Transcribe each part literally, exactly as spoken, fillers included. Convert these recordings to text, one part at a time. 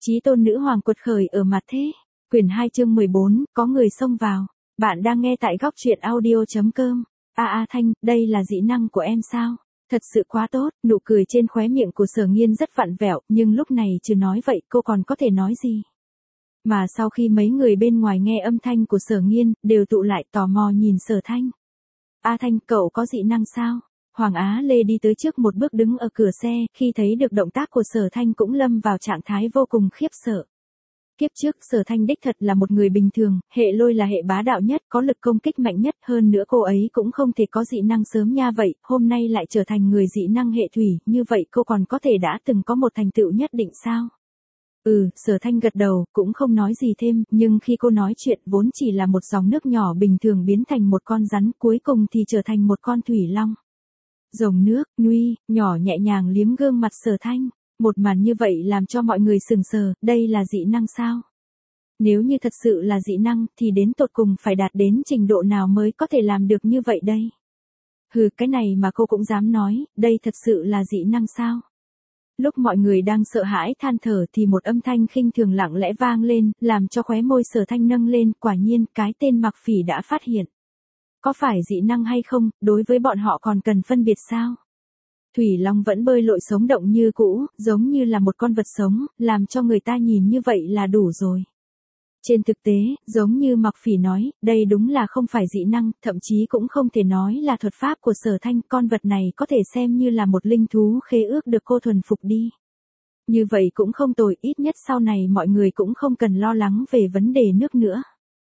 Chí tôn nữ hoàng quật khởi ở mặt thế. Quyển hai chương mười bốn, có người xông vào. Bạn đang nghe tại góc truyện audio.com. A A Thanh, đây là dị năng của em sao? Thật sự quá tốt, nụ cười trên khóe miệng của Sở Nghiên rất vặn vẹo, nhưng lúc này chưa nói vậy cô còn có thể nói gì? Mà sau khi mấy người bên ngoài nghe âm thanh của Sở Nghiên, đều tụ lại tò mò nhìn Sở Thanh. A Thanh, cậu có dị năng sao? Hoàng Á Lê đi tới trước một bước đứng ở cửa xe, khi thấy được động tác của Sở Thanh cũng lâm vào trạng thái vô cùng khiếp sợ. Kiếp trước Sở Thanh đích thật là một người bình thường, hệ lôi là hệ bá đạo nhất, có lực công kích mạnh nhất, hơn nữa cô ấy cũng không thể có dị năng sớm nha vậy, hôm nay lại trở thành người dị năng hệ thủy, như vậy cô còn có thể đã từng có một thành tựu nhất định sao? Ừ, Sở Thanh gật đầu, cũng không nói gì thêm, nhưng khi cô nói chuyện vốn chỉ là một dòng nước nhỏ bình thường biến thành một con rắn, cuối cùng thì trở thành một con thủy long. Dòng nước, Nguy, nhỏ nhẹ nhàng liếm gương mặt Sở Thanh, một màn như vậy làm cho mọi người sừng sờ, đây là dị năng sao? Nếu như thật sự là dị năng thì đến tột cùng phải đạt đến trình độ nào mới có thể làm được như vậy đây? Hừ, cái này mà cô cũng dám nói, đây thật sự là dị năng sao? Lúc mọi người đang sợ hãi than thở thì một âm thanh khinh thường lặng lẽ vang lên, làm cho khóe môi Sở Thanh nâng lên, quả nhiên cái tên Mặc Phỉ đã phát hiện. Có phải dị năng hay không, đối với bọn họ còn cần phân biệt sao? Thủy Long vẫn bơi lội sống động như cũ, giống như là một con vật sống, làm cho người ta nhìn như vậy là đủ rồi. Trên thực tế, giống như Mặc Phỉ nói, đây đúng là không phải dị năng, thậm chí cũng không thể nói là thuật pháp của Sở Thanh, con vật này có thể xem như là một linh thú khế ước được cô thuần phục đi. Như vậy cũng không tồi, ít nhất sau này mọi người cũng không cần lo lắng về vấn đề nước nữa.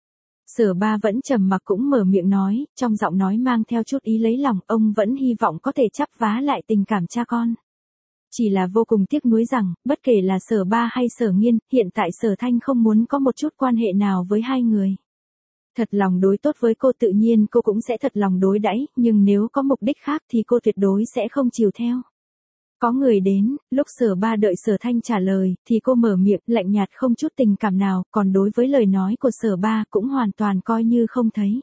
Sở Ba vẫn trầm mặc cũng mở miệng nói, trong giọng nói mang theo chút ý lấy lòng, ông vẫn hy vọng có thể chắp vá lại tình cảm cha con. Chỉ là vô cùng tiếc nuối rằng, bất kể là Sở Ba hay Sở Nghiên, hiện tại Sở Thanh không muốn có một chút quan hệ nào với hai người. Thật lòng đối tốt với cô tự nhiên cô cũng sẽ thật lòng đối đãi, nhưng nếu có mục đích khác thì cô tuyệt đối sẽ không chiều theo. Có người đến, lúc Sở Ba đợi Sở Thanh trả lời, thì cô mở miệng, lạnh nhạt không chút tình cảm nào, còn đối với lời nói của Sở Ba cũng hoàn toàn coi như không thấy.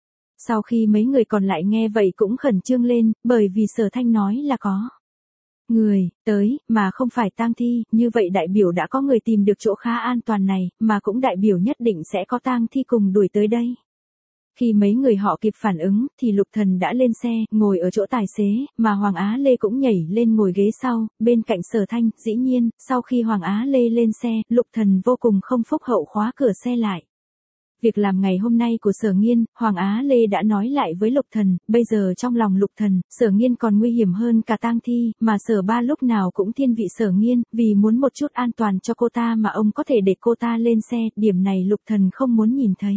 Sau khi mấy người còn lại nghe vậy cũng khẩn trương lên, bởi vì Sở Thanh nói là có người tới, mà không phải tang thi, như vậy đại biểu đã có người tìm được chỗ khá an toàn này, mà cũng đại biểu nhất định sẽ có tang thi cùng đuổi tới đây. Khi mấy người họ kịp phản ứng, thì Lục Thần đã lên xe, ngồi ở chỗ tài xế, mà Hoàng Á Lê cũng nhảy lên ngồi ghế sau, bên cạnh Sở Thanh. Dĩ nhiên, sau khi Hoàng Á Lê lên xe, Lục Thần vô cùng không phúc hậu khóa cửa xe lại. Việc làm ngày hôm nay của Sở Nghiên, Hoàng Á Lê đã nói lại với Lục Thần, bây giờ trong lòng Lục Thần, Sở Nghiên còn nguy hiểm hơn cả tang thi, mà Sở Ba lúc nào cũng thiên vị Sở Nghiên, vì muốn một chút an toàn cho cô ta mà ông có thể để cô ta lên xe, điểm này Lục Thần không muốn nhìn thấy.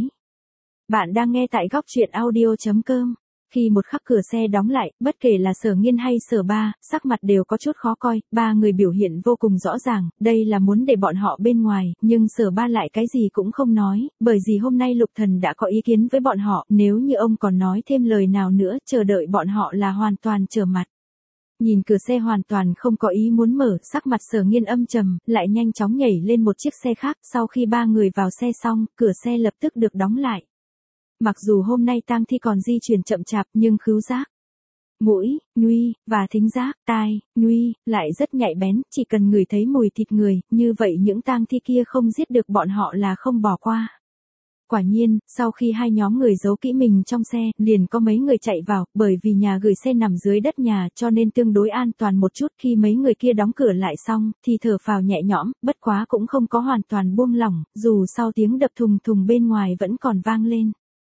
Bạn đang nghe tại góc truyện audio.com. Khi một khắc cửa xe đóng lại, bất kể là Sở Nghiên hay Sở Ba, sắc mặt đều có chút khó coi, ba người biểu hiện vô cùng rõ ràng, đây là muốn để bọn họ bên ngoài, nhưng Sở Ba lại cái gì cũng không nói, bởi vì hôm nay Lục Thần đã có ý kiến với bọn họ, nếu như ông còn nói thêm lời nào nữa, chờ đợi bọn họ là hoàn toàn trở mặt. Nhìn cửa xe hoàn toàn không có ý muốn mở, sắc mặt Sở Nghiên âm trầm, lại nhanh chóng nhảy lên một chiếc xe khác, sau khi ba người vào xe xong, cửa xe lập tức được đóng lại. Mặc dù hôm nay tang thi còn di chuyển chậm chạp nhưng khứu giác, mũi, Nguy, và thính giác, tai, Nguy, lại rất nhạy bén, chỉ cần ngửi thấy mùi thịt người, như vậy những tang thi kia không giết được bọn họ là không bỏ qua. Quả nhiên, sau khi hai nhóm người giấu kỹ mình trong xe, liền có mấy người chạy vào, bởi vì nhà gửi xe nằm dưới đất nhà cho nên tương đối an toàn một chút. Khi mấy người kia đóng cửa lại xong, thì thở phào nhẹ nhõm, bất quá cũng không có hoàn toàn buông lỏng, dù sau tiếng đập thùng thùng bên ngoài vẫn còn vang lên.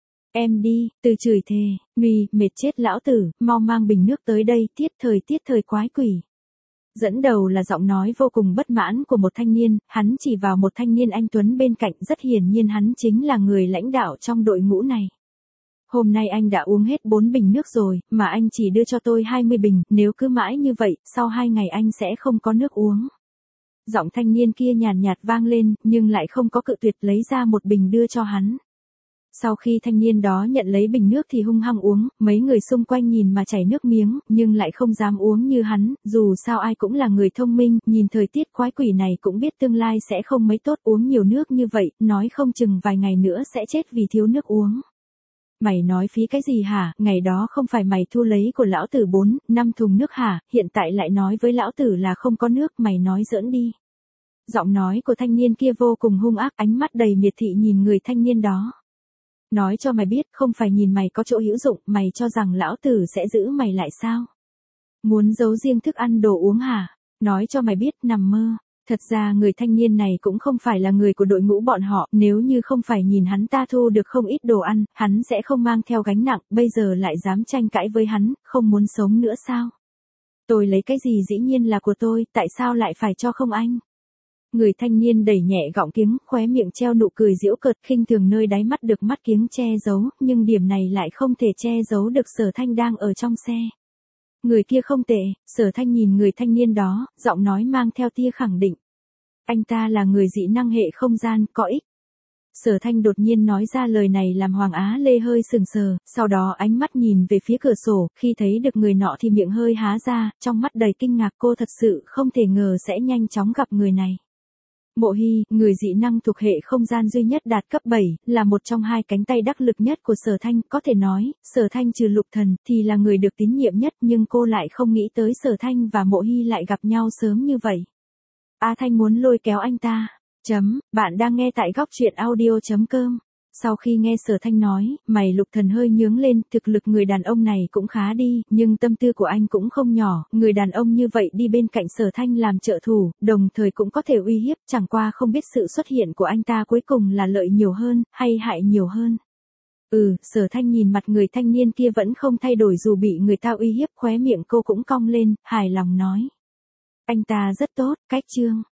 Em đi, từ chửi thề, Nguy, mệt chết lão tử, mau mang bình nước tới đây, tiết thời tiết thời quái quỷ. Dẫn đầu là giọng nói vô cùng bất mãn của một thanh niên, hắn chỉ vào một thanh niên anh tuấn bên cạnh, rất hiển nhiên hắn chính là người lãnh đạo trong đội ngũ này. Hôm nay anh đã uống hết bốn bình nước rồi, mà anh chỉ đưa cho tôi hai mươi bình, nếu cứ mãi như vậy, sau hai ngày anh sẽ không có nước uống. Giọng thanh niên kia nhàn nhạt vang lên, nhưng lại không có cự tuyệt, lấy ra một bình đưa cho hắn. Sau khi thanh niên đó nhận lấy bình nước thì hung hăng uống, mấy người xung quanh nhìn mà chảy nước miếng, nhưng lại không dám uống như hắn, dù sao ai cũng là người thông minh, nhìn thời tiết quái quỷ này cũng biết tương lai sẽ không mấy tốt, uống nhiều nước như vậy, nói không chừng vài ngày nữa sẽ chết vì thiếu nước uống. Mày nói phí cái gì hả, ngày đó không phải mày thu lấy của lão tử bốn, năm thùng nước hả, hiện tại lại nói với lão tử là không có nước, mày nói giỡn đi. Giọng nói của thanh niên kia vô cùng hung ác, ánh mắt đầy miệt thị nhìn người thanh niên đó. Nói cho mày biết, không phải nhìn mày có chỗ hữu dụng, mày cho rằng lão tử sẽ giữ mày lại sao? Muốn giấu riêng thức ăn đồ uống hả? Nói cho mày biết, nằm mơ. Thật ra người thanh niên này cũng không phải là người của đội ngũ bọn họ, nếu như không phải nhìn hắn ta thu được không ít đồ ăn, hắn sẽ không mang theo gánh nặng, bây giờ lại dám tranh cãi với hắn, không muốn sống nữa sao? Tôi lấy cái gì dĩ nhiên là của tôi, tại sao lại phải cho không anh? Người thanh niên đẩy nhẹ gọng kiếng, khóe miệng treo nụ cười giễu cợt, khinh thường nơi đáy mắt được mắt kiếng che giấu, nhưng điểm này lại không thể che giấu được Sở Thanh đang ở trong xe. Người kia không tệ, Sở Thanh nhìn người thanh niên đó, giọng nói mang theo tia khẳng định. Anh ta là người dị năng hệ không gian, có ích. Sở Thanh đột nhiên nói ra lời này làm Hoàng Á Lê hơi sừng sờ, sau đó ánh mắt nhìn về phía cửa sổ, khi thấy được người nọ thì miệng hơi há ra, trong mắt đầy kinh ngạc, cô thật sự không thể ngờ sẽ nhanh chóng gặp người này. Mộ Hy, người dị năng thuộc hệ không gian duy nhất đạt cấp bảy, là một trong hai cánh tay đắc lực nhất của Sở Thanh, có thể nói, Sở Thanh trừ Lục Thần, thì là người được tín nhiệm nhất, nhưng cô lại không nghĩ tới Sở Thanh và Mộ Hy lại gặp nhau sớm như vậy. A Thanh muốn lôi kéo anh ta. Chấm, bạn đang nghe tại góc truyện audio.com. Sau khi nghe Sở Thanh nói, mày Lục Thần hơi nhướng lên, thực lực người đàn ông này cũng khá đi, nhưng tâm tư của anh cũng không nhỏ, người đàn ông như vậy đi bên cạnh Sở Thanh làm trợ thủ, đồng thời cũng có thể uy hiếp, chẳng qua không biết sự xuất hiện của anh ta cuối cùng là lợi nhiều hơn, hay hại nhiều hơn. Ừ, Sở Thanh nhìn mặt người thanh niên kia vẫn không thay đổi dù bị người ta uy hiếp, khóe miệng cô cũng cong lên, hài lòng nói. Anh ta rất tốt, cách trương.